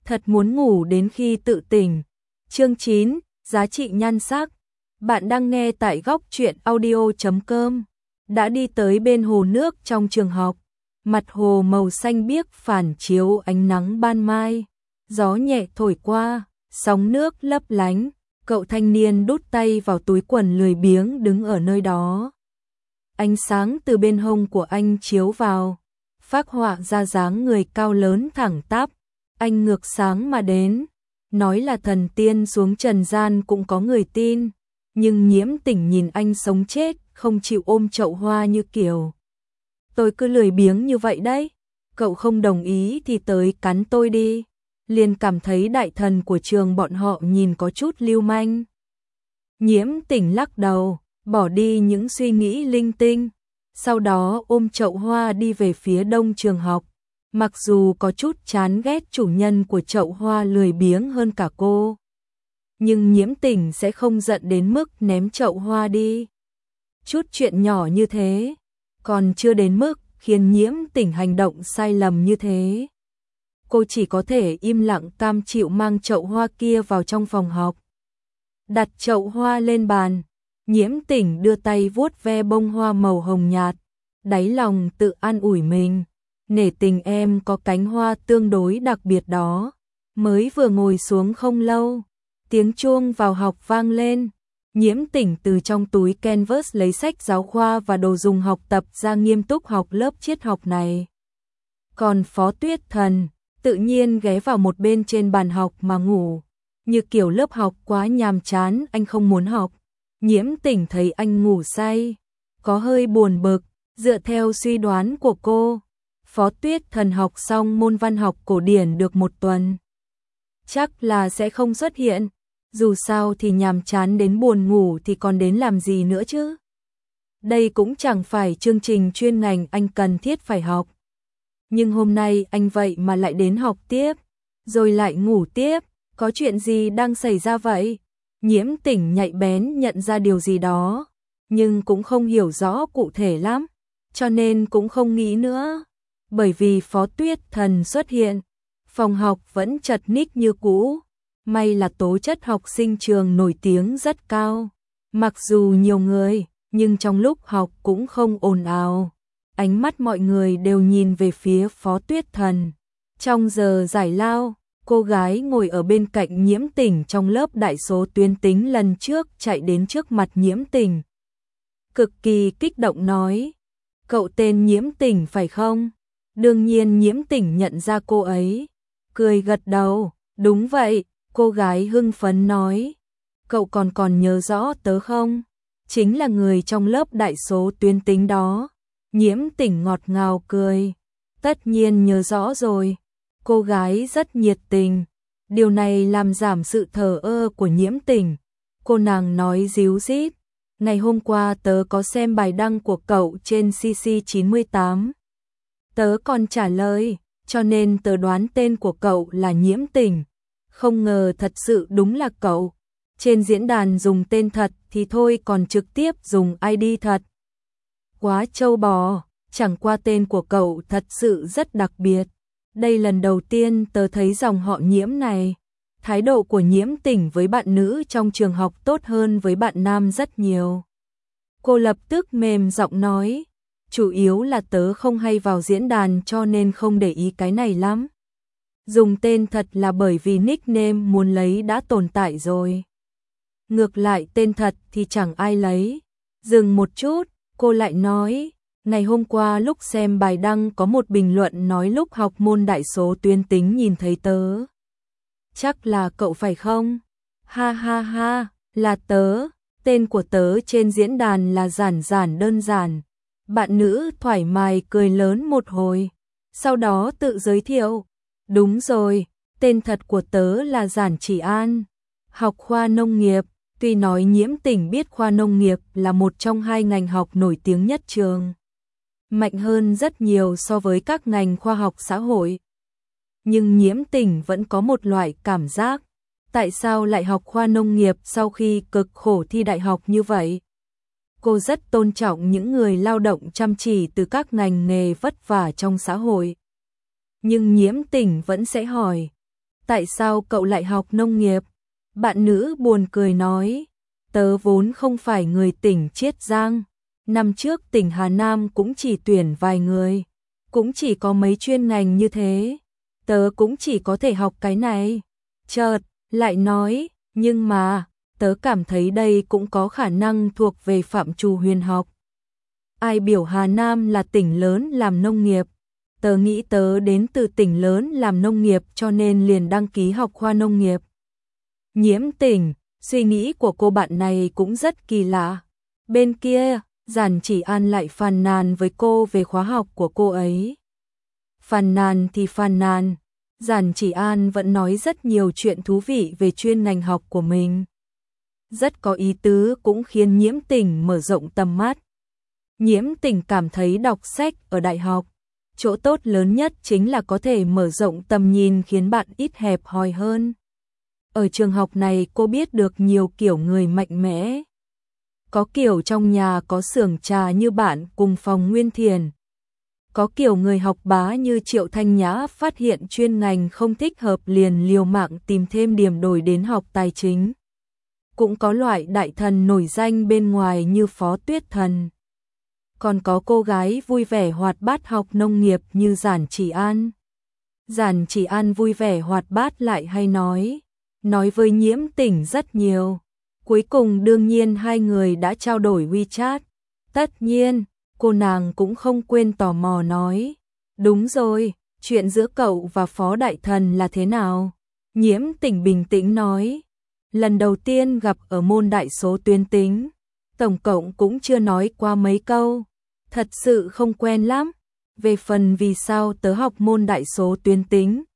thật muốn ngủ đến khi tự tỉnh. Chương 9, giá trị nhan sắc. Bạn đang nghe tại góc truyện audio.com. Đã đi tới bên hồ nước trong trường học. Mặt hồ màu xanh biếc phản chiếu ánh nắng ban mai. Gió nhẹ thổi qua, sóng nước lấp lánh. Cậu thanh niên đút tay vào túi quần lười biếng đứng ở nơi đó. Ánh sáng từ bên hông của anh chiếu vào, phác họa ra dáng người cao lớn thẳng tắp. Anh ngược sáng mà đến, nói là thần tiên xuống trần gian cũng có người tin, nhưng Nhiễm Tỉnh nhìn anh sống chết, không chịu ôm chậu hoa như kiểu. Tôi cứ lười biếng như vậy đấy, cậu không đồng ý thì tới cắn tôi đi. Liền cảm thấy đại thần của trường bọn họ nhìn có chút lưu manh. Nhiễm Tỉnh lắc đầu, bỏ đi những suy nghĩ linh tinh, sau đó ôm chậu hoa đi về phía đông trường học. Mặc dù có chút chán ghét chủ nhân của chậu hoa lười biếng hơn cả cô, nhưng Nhiễm Tỉnh sẽ không giận đến mức ném chậu hoa đi. Chút chuyện nhỏ như thế, còn chưa đến mức khiến Nhiễm Tỉnh hành động sai lầm như thế. Cô chỉ có thể im lặng cam chịu mang chậu hoa kia vào trong phòng học. Đặt chậu hoa lên bàn, Nhiễm Tỉnh đưa tay vuốt ve bông hoa màu hồng nhạt, đáy lòng tự an ủi mình. Nể tình em có cánh hoa tương đối đặc biệt đó. Mới vừa ngồi xuống không lâu, tiếng chuông vào học vang lên. Nhiễm Tỉnh từ trong túi canvas lấy sách giáo khoa và đồ dùng học tập ra nghiêm túc học lớp triết học này. Còn Phó Tuyết Thần tự nhiên ghé vào một bên trên bàn học mà ngủ. Như kiểu lớp học quá nhàm chán anh không muốn học. Nhiễm Tỉnh thấy anh ngủ say, có hơi buồn bực. Dựa theo suy đoán của cô, Phó Tuyết Thần học xong môn văn học cổ điển được một tuần, chắc là sẽ không xuất hiện. Dù sao thì nhàm chán đến buồn ngủ thì còn đến làm gì nữa chứ. Đây cũng chẳng phải chương trình chuyên ngành anh cần thiết phải học. Nhưng hôm nay anh vậy mà lại đến học tiếp, rồi lại ngủ tiếp. Có chuyện gì đang xảy ra vậy? Nhiễm Tỉnh nhạy bén nhận ra điều gì đó, nhưng cũng không hiểu rõ cụ thể lắm, cho nên cũng không nghĩ nữa. Bởi vì Phó Tuyết Thần xuất hiện, phòng học vẫn chật ních như cũ. May là tố chất học sinh trường nổi tiếng rất cao. Mặc dù nhiều người, nhưng trong lúc học cũng không ồn ào. Ánh mắt mọi người đều nhìn về phía Phó Tuyết Thần. Trong giờ giải lao, cô gái ngồi ở bên cạnh Nhiễm Tỉnh trong lớp đại số tuyến tính lần trước chạy đến trước mặt Nhiễm Tỉnh. Cực kỳ kích động nói, cậu tên Nhiễm Tỉnh phải không? Đương nhiên Nhiễm Tỉnh nhận ra cô ấy, cười gật đầu, đúng vậy. Cô gái hưng phấn nói, cậu còn nhớ rõ tớ không? Chính là người trong lớp đại số tuyến tính đó. Nhiễm Tỉnh ngọt ngào cười, tất nhiên nhớ rõ rồi. Cô gái rất nhiệt tình, điều này làm giảm sự thờ ơ của Nhiễm Tỉnh. Cô nàng nói díu dít, ngày hôm qua tớ có xem bài đăng của cậu trên CC98. Tớ còn trả lời, cho nên tớ đoán tên của cậu là Nhiễm Tỉnh. Không ngờ thật sự đúng là cậu. Trên diễn đàn dùng tên thật thì thôi, còn trực tiếp dùng ID thật. Quá trâu bò, chẳng qua tên của cậu thật sự rất đặc biệt. Đây lần đầu tiên tớ thấy dòng họ Nhiễm này. Thái độ của Nhiễm Tỉnh với bạn nữ trong trường học tốt hơn với bạn nam rất nhiều. Cô lập tức mềm giọng nói, chủ yếu là tớ không hay vào diễn đàn cho nên không để ý cái này lắm. Dùng tên thật là bởi vì nickname muốn lấy đã tồn tại rồi. Ngược lại tên thật thì chẳng ai lấy. Dừng một chút, cô lại nói, ngày hôm qua lúc xem bài đăng có một bình luận nói lúc học môn đại số tuyến tính nhìn thấy tớ. Chắc là cậu phải không? Ha ha ha, là tớ. Tên của tớ trên diễn đàn là giản giản đơn giản. Bạn nữ thoải mái cười lớn một hồi, sau đó tự giới thiệu. Đúng rồi, tên thật của tớ là Giản Chỉ An, học khoa nông nghiệp. Tuy nói Nhiễm Tỉnh biết khoa nông nghiệp là một trong hai ngành học nổi tiếng nhất trường, mạnh hơn rất nhiều so với các ngành khoa học xã hội. Nhưng Nhiễm Tỉnh vẫn có một loại cảm giác, tại sao lại học khoa nông nghiệp sau khi cực khổ thi đại học như vậy? Cô rất tôn trọng những người lao động chăm chỉ từ các ngành nghề vất vả trong xã hội. Nhưng Nhiễm Tỉnh vẫn sẽ hỏi, tại sao cậu lại học nông nghiệp? Bạn nữ buồn cười nói, tớ vốn không phải người tỉnh Chiết Giang. Năm trước tỉnh Hà Nam cũng chỉ tuyển vài người, cũng chỉ có mấy chuyên ngành như thế. Tớ cũng chỉ có thể học cái này. Chợt, lại nói, nhưng mà, tớ cảm thấy đây cũng có khả năng thuộc về phạm trù huyền học. Ai biểu Hà Nam là tỉnh lớn làm nông nghiệp? Tớ nghĩ tớ đến từ tỉnh lớn làm nông nghiệp cho nên liền đăng ký học khoa nông nghiệp. Nhiễm Tỉnh, suy nghĩ của cô bạn này cũng rất kỳ lạ. Bên kia, Giản Chỉ An lại phàn nàn với cô về khóa học của cô ấy. Phàn nàn thì phàn nàn, Giản Chỉ An vẫn nói rất nhiều chuyện thú vị về chuyên ngành học của mình. Rất có ý tứ, cũng khiến Nhiễm Tỉnh mở rộng tầm mắt. Nhiễm Tỉnh cảm thấy đọc sách ở đại học, chỗ tốt lớn nhất chính là có thể mở rộng tầm nhìn, khiến bạn ít hẹp hòi hơn. Ở trường học này cô biết được nhiều kiểu người mạnh mẽ. Có kiểu trong nhà có xưởng trà như bạn cùng Phòng Nguyên Thiền. Có kiểu người học bá như Triệu Thanh Nhã phát hiện chuyên ngành không thích hợp liền liều mạng tìm thêm điểm đổi đến học tài chính. Cũng có loại đại thần nổi danh bên ngoài như Phó Tuyết Thần. Còn có cô gái vui vẻ hoạt bát học nông nghiệp như Giản Chỉ An. Giản Chỉ An vui vẻ hoạt bát lại hay nói với Nhiễm Tỉnh rất nhiều. Cuối cùng đương nhiên hai người đã trao đổi WeChat. Tất nhiên, cô nàng cũng không quên tò mò nói. Đúng rồi, chuyện giữa cậu và Phó Đại Thần là thế nào? Nhiễm Tỉnh bình tĩnh nói. Lần đầu tiên gặp ở môn đại số tuyến tính, tổng cộng cũng chưa nói qua mấy câu. Thật sự không quen lắm. Về phần vì sao tớ học môn đại số tuyến tính,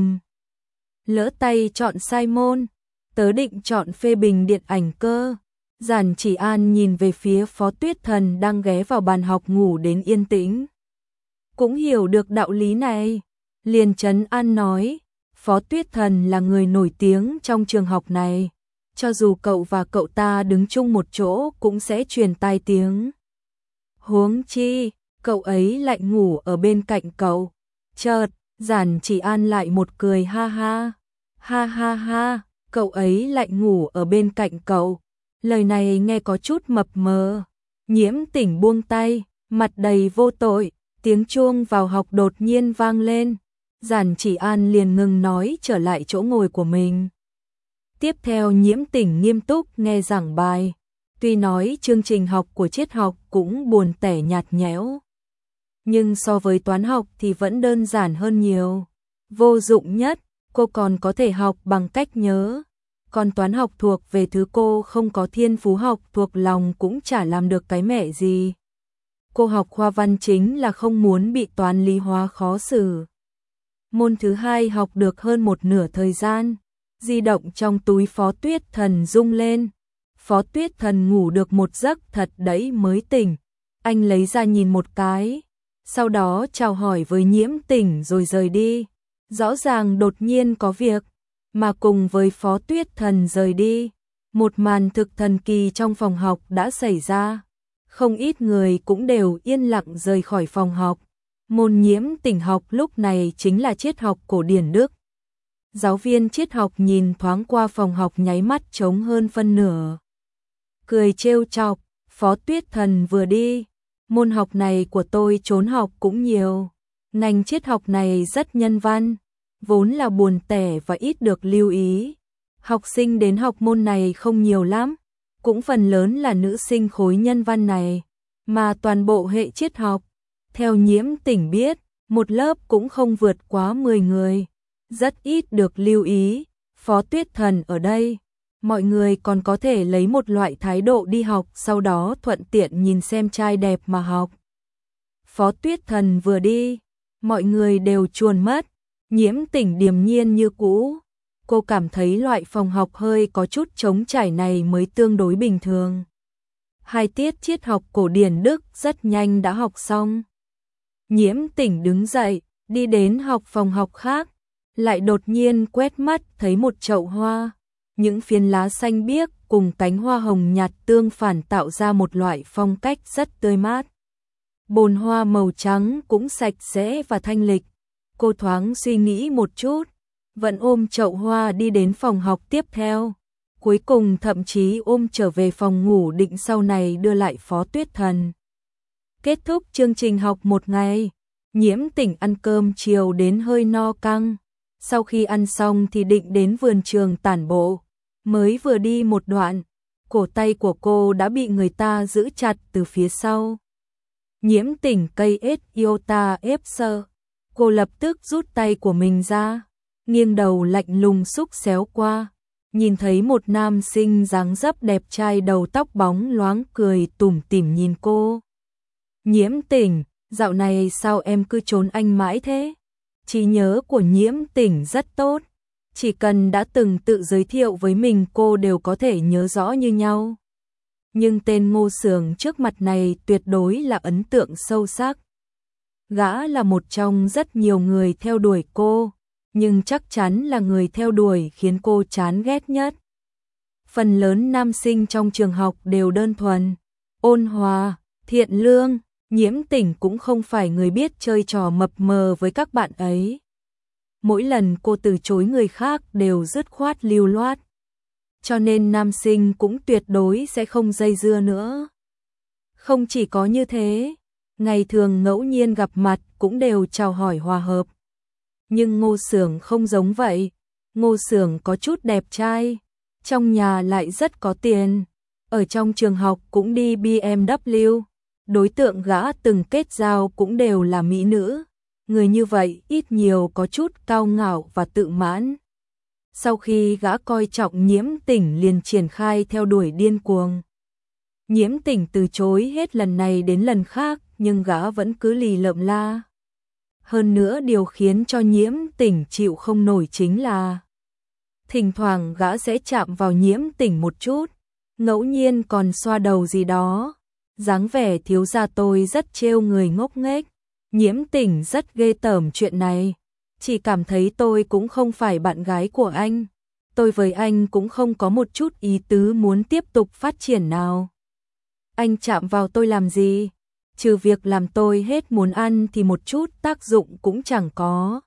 lỡ tay chọn sai môn, tớ định chọn phê bình điện ảnh cơ. Giản Chỉ An nhìn về phía Phó Tuyết Thần đang ghé vào bàn học ngủ đến yên tĩnh. Cũng hiểu được đạo lý này, liền trấn an nói, Phó Tuyết Thần là người nổi tiếng trong trường học này, cho dù cậu và cậu ta đứng chung một chỗ cũng sẽ truyền tai tiếng. Huống chi, cậu ấy lại ngủ ở bên cạnh cậu. Chợt, Giản Chỉ An lại một cười ha ha. Ha ha ha, cậu ấy lại ngủ ở bên cạnh cậu. Lời này nghe có chút mập mờ. Nhiễm Tỉnh buông tay, mặt đầy vô tội, tiếng chuông vào học đột nhiên vang lên. Giản Chỉ An liền ngừng nói, trở lại chỗ ngồi của mình. Tiếp theo Nhiễm Tỉnh nghiêm túc nghe giảng bài. Tuy nói chương trình học của triết học cũng buồn tẻ nhạt nhẽo, nhưng so với toán học thì vẫn đơn giản hơn nhiều. Vô dụng nhất, cô còn có thể học bằng cách nhớ. Còn toán học thuộc về thứ cô không có thiên phú học thuộc lòng cũng chả làm được cái mẹ gì. Cô học khoa văn chính là không muốn bị toán lý hóa khó xử. Môn thứ hai học được hơn một nửa thời gian. Di động trong túi Phó Tuyết Thần rung lên. Phó Tuyết Thần ngủ được một giấc thật đấy mới tỉnh. Anh lấy ra nhìn một cái, sau đó chào hỏi với Nhiễm Tỉnh rồi rời đi. Rõ ràng đột nhiên có việc, mà cùng với Phó Tuyết Thần rời đi, một màn thực thần kỳ trong phòng học đã xảy ra. Không ít người cũng đều yên lặng rời khỏi phòng học. Môn Nhiễm Tỉnh học lúc này chính là triết học cổ điển Đức. Giáo viên triết học nhìn thoáng qua phòng học nháy mắt trống hơn phân nửa. Cười trêu chọc, Phó Tuyết Thần vừa đi. Môn học này của tôi trốn học cũng nhiều. Ngành triết học này rất nhân văn, vốn là buồn tẻ và ít được lưu ý. Học sinh đến học môn này không nhiều lắm, cũng phần lớn là nữ sinh khối nhân văn này, mà toàn bộ hệ triết học. Theo Nhiễm Tỉnh biết, một lớp cũng không vượt quá 10 người, rất ít được lưu ý. Phó Tuyết Thần ở đây, mọi người còn có thể lấy một loại thái độ đi học, sau đó thuận tiện nhìn xem trai đẹp mà học. Phó Tuyết Thần vừa đi, mọi người đều chuồn mất. Nhiễm Tỉnh điềm nhiên như cũ. Cô cảm thấy loại phòng học hơi có chút trống trải này mới tương đối bình thường. 2 tiết triết học cổ điển Đức rất nhanh đã học xong. Nhiễm Tỉnh đứng dậy, đi đến học phòng học khác, lại đột nhiên quét mắt thấy một chậu hoa. Những phiến lá xanh biếc cùng cánh hoa hồng nhạt tương phản tạo ra một loại phong cách rất tươi mát. Bồn hoa màu trắng cũng sạch sẽ và thanh lịch. Cô thoáng suy nghĩ một chút, vẫn ôm chậu hoa đi đến phòng học tiếp theo. Cuối cùng thậm chí ôm trở về phòng ngủ định sau này đưa lại Phó Tuyết Thần. Kết thúc chương trình học một ngày, Nhiễm Tỉnh ăn cơm chiều đến hơi no căng. Sau khi ăn xong thì định đến vườn trường tản bộ. Mới vừa đi một đoạn, cổ tay của cô đã bị người ta giữ chặt từ phía sau. Nhiễm Tỉnh cây ết iota ép sơ. Cô lập tức rút tay của mình ra, nghiêng đầu lạnh lùng xúc xéo qua. Nhìn thấy một nam sinh dáng dấp đẹp trai đầu tóc bóng loáng cười tủm tỉm nhìn cô. Nhiễm Tỉnh, dạo này sao em cứ trốn anh mãi thế? Trí nhớ của Nhiễm Tỉnh rất tốt. Chỉ cần đã từng tự giới thiệu với mình cô đều có thể nhớ rõ như nhau. Nhưng tên Ngô Sường trước mặt này tuyệt đối là ấn tượng sâu sắc. Gã là một trong rất nhiều người theo đuổi cô, nhưng chắc chắn là người theo đuổi khiến cô chán ghét nhất. Phần lớn nam sinh trong trường học đều đơn thuần, ôn hòa, thiện lương, Nhiễm Tỉnh cũng không phải người biết chơi trò mập mờ với các bạn ấy. Mỗi lần cô từ chối người khác đều dứt khoát lưu loát. Cho nên nam sinh cũng tuyệt đối sẽ không dây dưa nữa. Không chỉ có như thế, ngày thường ngẫu nhiên gặp mặt cũng đều chào hỏi hòa hợp. Nhưng Ngô Sường không giống vậy. Ngô Sường có chút đẹp trai, trong nhà lại rất có tiền, ở trong trường học cũng đi BMW, đối tượng gã từng kết giao cũng đều là mỹ nữ. Người như vậy ít nhiều có chút cao ngạo và tự mãn. Sau khi gã coi trọng Nhiễm Tỉnh liền triển khai theo đuổi điên cuồng. Nhiễm Tỉnh từ chối hết lần này đến lần khác, nhưng gã vẫn cứ lì lợm la. Hơn nữa điều khiến cho Nhiễm Tỉnh chịu không nổi chính là thỉnh thoảng gã sẽ chạm vào Nhiễm Tỉnh một chút, ngẫu nhiên còn xoa đầu gì đó. Dáng vẻ thiếu gia tôi rất trêu người ngốc nghếch. Nhiễm Tỉnh rất ghê tởm chuyện này, chỉ cảm thấy tôi cũng không phải bạn gái của anh. Tôi với anh cũng không có một chút ý tứ muốn tiếp tục phát triển nào. Anh chạm vào tôi làm gì? Trừ việc làm tôi hết muốn ăn thì một chút tác dụng cũng chẳng có.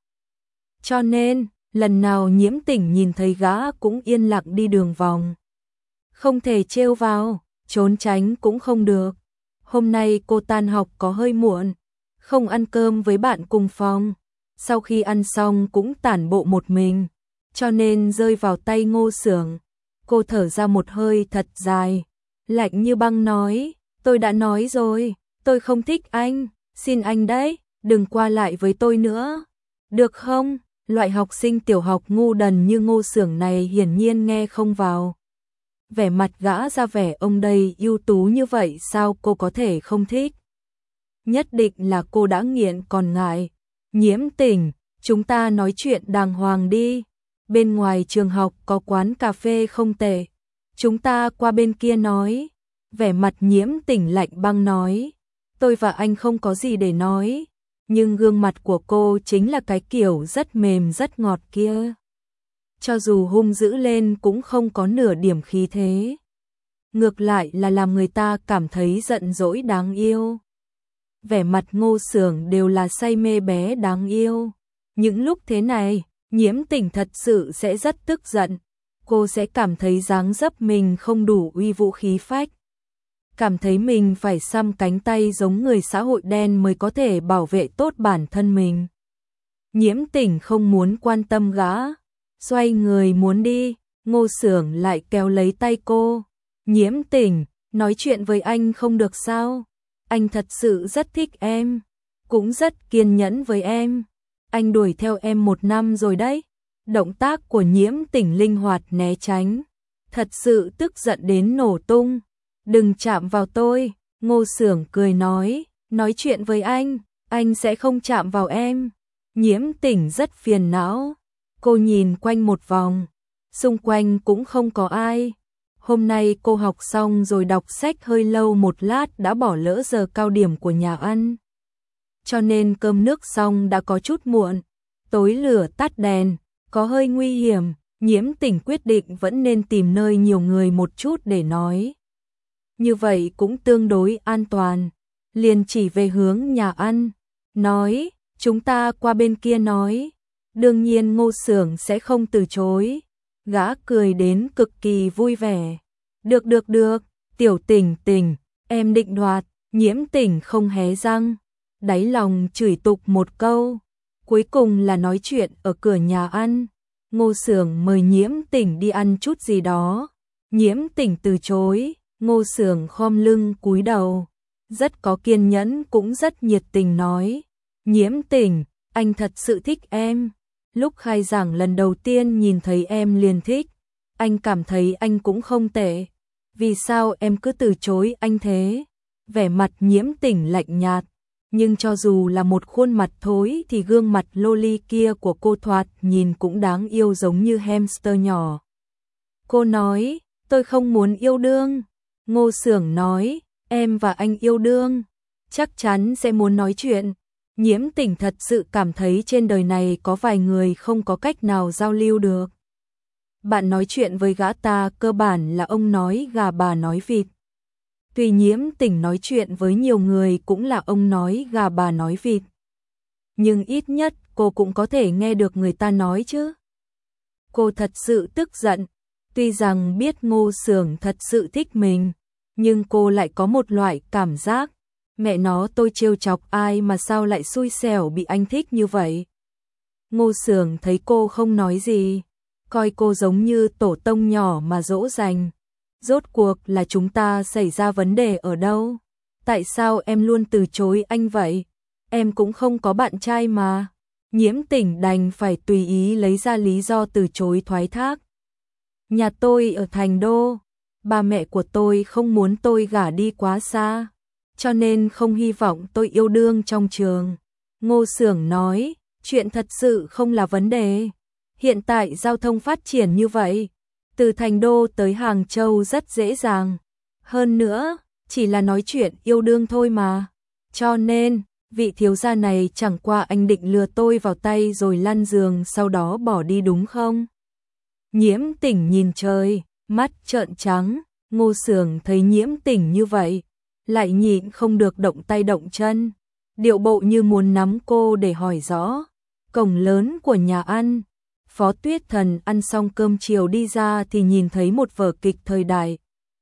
Cho nên, lần nào Nhiễm Tỉnh nhìn thấy gã cũng yên lặng đi đường vòng. Không thể trêu vào, trốn tránh cũng không được. Hôm nay cô tan học có hơi muộn, không ăn cơm với bạn cùng phòng. Sau khi ăn xong cũng tản bộ một mình, cho nên rơi vào tay Ngô Sường. Cô thở ra một hơi thật dài, lạnh như băng nói, tôi đã nói rồi, tôi không thích anh, xin anh đấy, đừng qua lại với tôi nữa. Được không? Loại học sinh tiểu học ngu đần như Ngô Sường này hiển nhiên nghe không vào. Vẻ mặt gã ra vẻ ông đây ưu tú như vậy sao cô có thể không thích? Nhất định là cô đã nghiện còn ngại. Nhiễm Tỉnh, chúng ta nói chuyện đàng hoàng đi. Bên ngoài trường học có quán cà phê không tệ. Chúng ta qua bên kia nói. Vẻ mặt Nhiễm Tỉnh lạnh băng nói. Tôi và anh không có gì để nói. Nhưng gương mặt của cô chính là cái kiểu rất mềm rất ngọt kia. Cho dù hung dữ lên cũng không có nửa điểm khí thế. Ngược lại là làm người ta cảm thấy giận dỗi đáng yêu. Vẻ mặt Ngô Sường đều là say mê bé đáng yêu. Những lúc thế này, Nhiễm Tỉnh thật sự sẽ rất tức giận. Cô sẽ cảm thấy dáng dấp mình không đủ uy vũ khí phách. Cảm thấy mình phải xăm cánh tay giống người xã hội đen mới có thể bảo vệ tốt bản thân mình. Nhiễm Tỉnh không muốn quan tâm gã. Xoay người muốn đi, Ngô Sường lại kéo lấy tay cô. Nhiễm Tỉnh, nói chuyện với anh không được sao? Anh thật sự rất thích em, cũng rất kiên nhẫn với em. Anh đuổi theo em 1 năm rồi đấy. Động tác của Nhiễm Tỉnh linh hoạt né tránh. Thật sự tức giận đến nổ tung. Đừng chạm vào tôi, Ngô Sường cười nói chuyện với anh sẽ không chạm vào em. Nhiễm Tỉnh rất phiền não. Cô nhìn quanh một vòng, xung quanh cũng không có ai. Hôm nay cô học xong rồi đọc sách hơi lâu một lát đã bỏ lỡ giờ cao điểm của nhà ăn. Cho nên cơm nước xong đã có chút muộn. Tối lửa tắt đèn, có hơi nguy hiểm. Nhiễm Tỉnh quyết định vẫn nên tìm nơi nhiều người một chút để nói. Như vậy cũng tương đối an toàn. Liền chỉ về hướng nhà ăn, nói, chúng ta qua bên kia nói. Đương nhiên Ngô Xưởng sẽ không từ chối. Gã cười đến cực kỳ vui vẻ. Được, Tiểu Tình Tình, em định đoạt. Nhiễm Tình không hé răng, đáy lòng chửi tục một câu. Cuối cùng là nói chuyện ở cửa nhà ăn. Ngô Xưởng mời Nhiễm Tình đi ăn chút gì đó. Nhiễm Tình từ chối, Ngô Xưởng khom lưng cúi đầu, rất có kiên nhẫn cũng rất nhiệt tình nói: Nhiễm Tình, anh thật sự thích em. Lúc khai giảng lần đầu tiên nhìn thấy em liền thích, anh cảm thấy anh cũng không tệ. Vì sao em cứ từ chối anh thế? Vẻ mặt Nhiễm Tình lạnh nhạt, nhưng cho dù là một khuôn mặt thối thì gương mặt loli kia của cô thoạt nhìn cũng đáng yêu giống như hamster nhỏ. Cô nói, tôi không muốn yêu đương. Ngô Xưởng nói, em và anh yêu đương, chắc chắn sẽ muốn nói chuyện. Nhiễm Tình thật sự cảm thấy trên đời này có vài người không có cách nào giao lưu được. Bạn nói chuyện với gã ta cơ bản là ông nói gà bà nói vịt. Tuy Nhiễm Tình nói chuyện với nhiều người cũng là ông nói gà bà nói vịt, nhưng ít nhất cô cũng có thể nghe được người ta nói chứ. Cô thật sự tức giận, tuy rằng biết Ngô Xưởng thật sự thích mình, nhưng cô lại có một loại cảm giác, mẹ nó tôi trêu chọc ai mà sao lại xui xẻo bị anh thích như vậy. Ngô Xưởng thấy cô không nói gì, coi cô giống như tổ tông nhỏ mà dỗ dành. Rốt cuộc là chúng ta xảy ra vấn đề ở đâu? Tại sao em luôn từ chối anh vậy? Em cũng không có bạn trai mà. Nhiễm Tình đành phải tùy ý lấy ra lý do từ chối thoái thác. Nhà tôi ở Thành Đô, ba mẹ của tôi không muốn tôi gả đi quá xa, cho nên không hy vọng tôi yêu đương trong trường. Ngô Xưởng nói, chuyện thật sự không là vấn đề. Hiện tại giao thông phát triển như vậy, từ Thành Đô tới Hàng Châu rất dễ dàng. Hơn nữa, chỉ là nói chuyện yêu đương thôi mà. Cho nên, vị thiếu gia này chẳng qua anh định lừa tôi vào tay rồi lăn giường sau đó bỏ đi đúng không? Nhiễm Tình nhìn trời, mắt trợn trắng. Ngô Xưởng thấy Nhiễm Tình như vậy, lại nhịn không được động tay động chân, điệu bộ như muốn nắm cô để hỏi rõ. Cổng lớn của nhà ăn, Phó Tuyết Thần ăn xong cơm chiều đi ra thì nhìn thấy một vở kịch thời đại.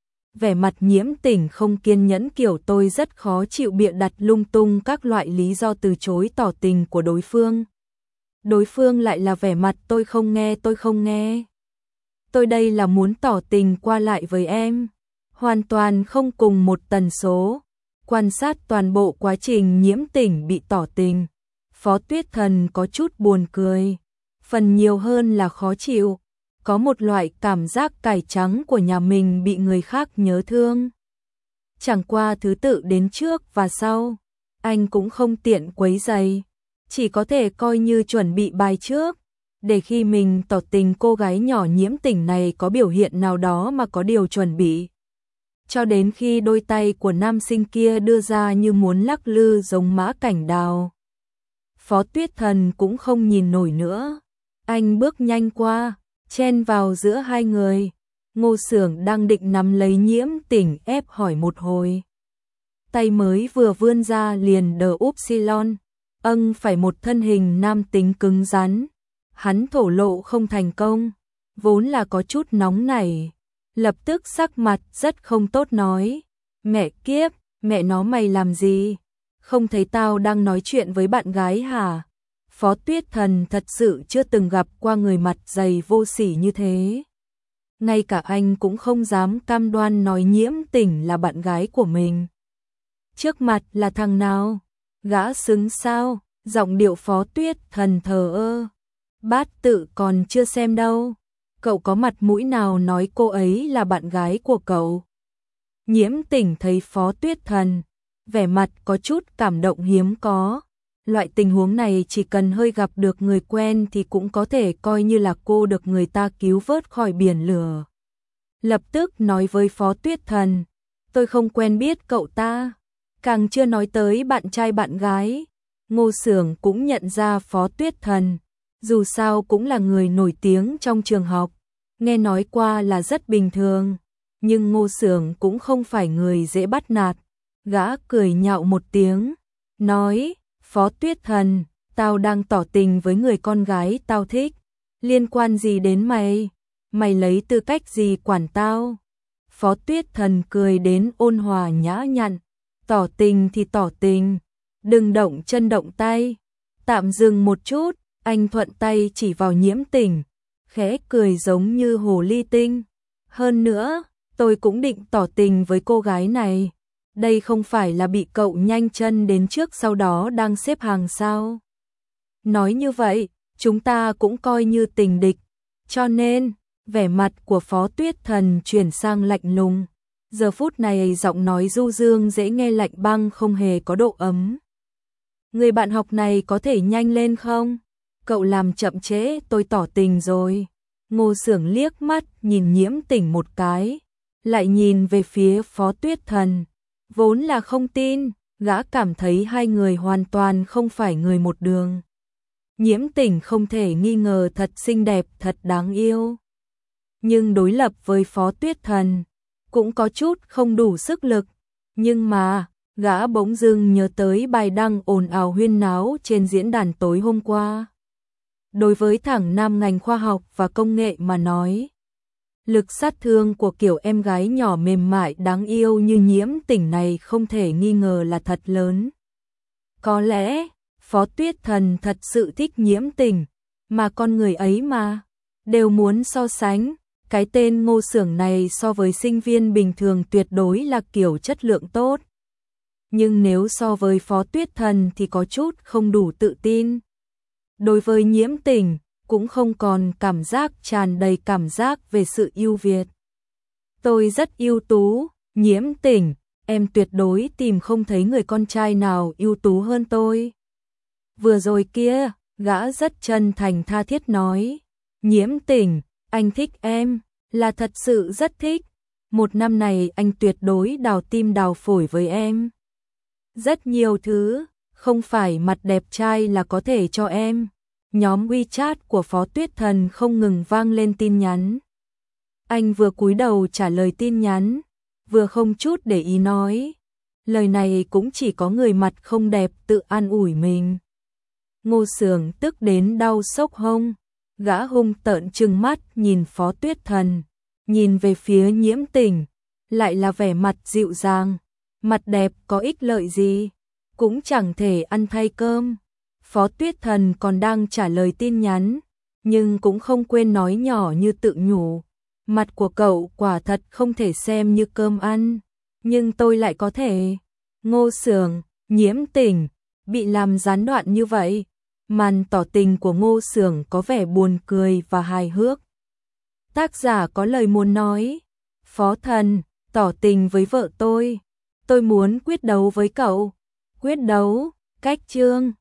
Vẻ mặt Nhiễm Tình không kiên nhẫn kiểu tôi rất khó chịu bịa đặt lung tung các loại lý do từ chối tỏ tình của đối phương. Đối phương lại là vẻ mặt tôi không nghe. Tôi đây là muốn tỏ tình qua lại với em, hoàn toàn không cùng một tần số. Quan sát toàn bộ quá trình Nhiễm Tình bị tỏ tình, Phó Tuyết Thần có chút buồn cười, phần nhiều hơn là khó chịu, có một loại cảm giác cải trắng của nhà mình bị người khác nhớ thương. Chẳng qua thứ tự đến trước và sau, anh cũng không tiện quấy rầy, chỉ có thể coi như chuẩn bị bài trước, để khi mình tỏ tình cô gái nhỏ Nhiễm Tình này có biểu hiện nào đó mà có điều chuẩn bị. Cho đến khi đôi tay của nam sinh kia đưa ra như muốn lắc lư giống mã cảnh đào, Phó Tuyết Thần cũng không nhìn nổi nữa. Anh bước nhanh qua, chen vào giữa hai người. Ngô Xưởng đang định nắm lấy Nhiễm Tình ép hỏi một hồi, tay mới vừa vươn ra liền đờ upsilon, phải một thân hình nam tính cứng rắn. Hắn thổ lộ không thành công, vốn là có chút nóng nảy, lập tức sắc mặt rất không tốt nói, mẹ kiếp, mẹ nó mày làm gì? Không thấy tao đang nói chuyện với bạn gái hả? Phó Tuyết Thần thật sự chưa từng gặp qua người mặt dày vô sỉ như thế. Ngay cả anh cũng không dám cam đoan nói Nhiễm Tình là bạn gái của mình. Trước mặt là thằng nào? Gã xứng sao? Giọng điệu Phó Tuyết Thần thờ ơ. Bát tự còn chưa xem đâu. Cậu có mặt mũi nào nói cô ấy là bạn gái của cậu? Nhiễm Tình thấy Phó Tuyết Thần, vẻ mặt có chút cảm động hiếm có. Loại tình huống này chỉ cần hơi gặp được người quen thì cũng có thể coi như là cô được người ta cứu vớt khỏi biển lửa. Lập tức nói với Phó Tuyết Thần, tôi không quen biết cậu ta, càng chưa nói tới bạn trai bạn gái. Ngô Xưởng cũng nhận ra Phó Tuyết Thần, dù sao cũng là người nổi tiếng trong trường học, nghe nói qua là rất bình thường, nhưng Ngô Xưởng cũng không phải người dễ bắt nạt. Gã cười nhạo một tiếng, nói, Phó Tuyết Thần, Tao đang tỏ tình với người con gái tao thích, liên quan gì đến mày? Mày lấy tư cách gì quản tao? Phó Tuyết Thần cười đến ôn hòa nhã nhặn, tỏ tình thì tỏ tình, đừng động chân động tay. Tạm dừng một chút, anh thuận tay chỉ vào Nhiễm Tình, khẽ cười giống như hồ ly tinh. Hơn nữa, tôi cũng định tỏ tình với cô gái này. Đây không phải là bị cậu nhanh chân đến trước sau đó đang xếp hàng sao? Nói như vậy, chúng ta cũng coi như tình địch. Cho nên, vẻ mặt của Phó Tuyết Thần chuyển sang lạnh lùng. Giờ phút này giọng nói du dương dễ nghe lạnh băng không hề có độ ấm. Người bạn học này có thể nhanh lên không? Cậu làm chậm trễ tôi tỏ tình rồi. Ngô Xưởng liếc mắt nhìn Nhiễm Tình một cái, lại nhìn về phía Phó Tuyết Thần. Vốn là không tin, gã cảm thấy hai người hoàn toàn không phải người một đường. Nhiễm Tình không thể nghi ngờ thật xinh đẹp, thật đáng yêu. Nhưng đối lập với Phó Tuyết Thần, cũng có chút không đủ sức lực. Nhưng mà, gã bỗng dưng nhớ tới bài đăng ồn ào huyên náo trên diễn đàn tối hôm qua. Đối với thẳng nam ngành khoa học và công nghệ mà nói, lực sát thương của kiểu em gái nhỏ mềm mại đáng yêu như Nhiễm Tình này không thể nghi ngờ là thật lớn. Có lẽ, Phó Tuyết Thần thật sự thích Nhiễm Tình, mà con người ấy mà, đều muốn so sánh. Cái tên Ngô Xưởng này so với sinh viên bình thường tuyệt đối là kiểu chất lượng tốt. Nhưng nếu so với Phó Tuyết Thần thì có chút không đủ tự tin. Đối với Nhiễm Tình, cũng không còn cảm giác tràn đầy cảm giác về sự ưu việt. Tôi rất ưu tú, Nhiễm Tình, em tuyệt đối tìm không thấy người con trai nào ưu tú hơn tôi. Vừa rồi kia, gã rất chân thành tha thiết nói, Nhiễm Tình, anh thích em, là thật sự rất thích. Một năm này anh tuyệt đối đào tim đào phổi với em. Rất nhiều thứ, không phải mặt đẹp trai là có thể cho em. Nhóm WeChat của Phó Tuyết Thần không ngừng vang lên tin nhắn. Anh vừa cúi đầu trả lời tin nhắn, vừa không chút để ý nói. Lời này cũng chỉ có người mặt không đẹp tự an ủi mình. Ngô Xưởng tức đến đau sốc hông. Gã hung tợn trừng mắt nhìn Phó Tuyết Thần, nhìn về phía Nhiễm Tình, lại là vẻ mặt dịu dàng. Mặt đẹp có ích lợi gì, cũng chẳng thể ăn thay cơm. Phó Tuyết Thần còn đang trả lời tin nhắn, nhưng cũng không quên nói nhỏ như tự nhủ. Mặt của cậu quả thật không thể xem như cơm ăn, nhưng tôi lại có thể. Ngô Xưởng, Nhiễm Tình, bị làm gián đoạn như vậy. Màn tỏ tình của Ngô Xưởng có vẻ buồn cười và hài hước. Tác giả có lời muốn nói, Phó Thần, tỏ tình với vợ tôi muốn quyết đấu với cậu. Quyết đấu, cách chương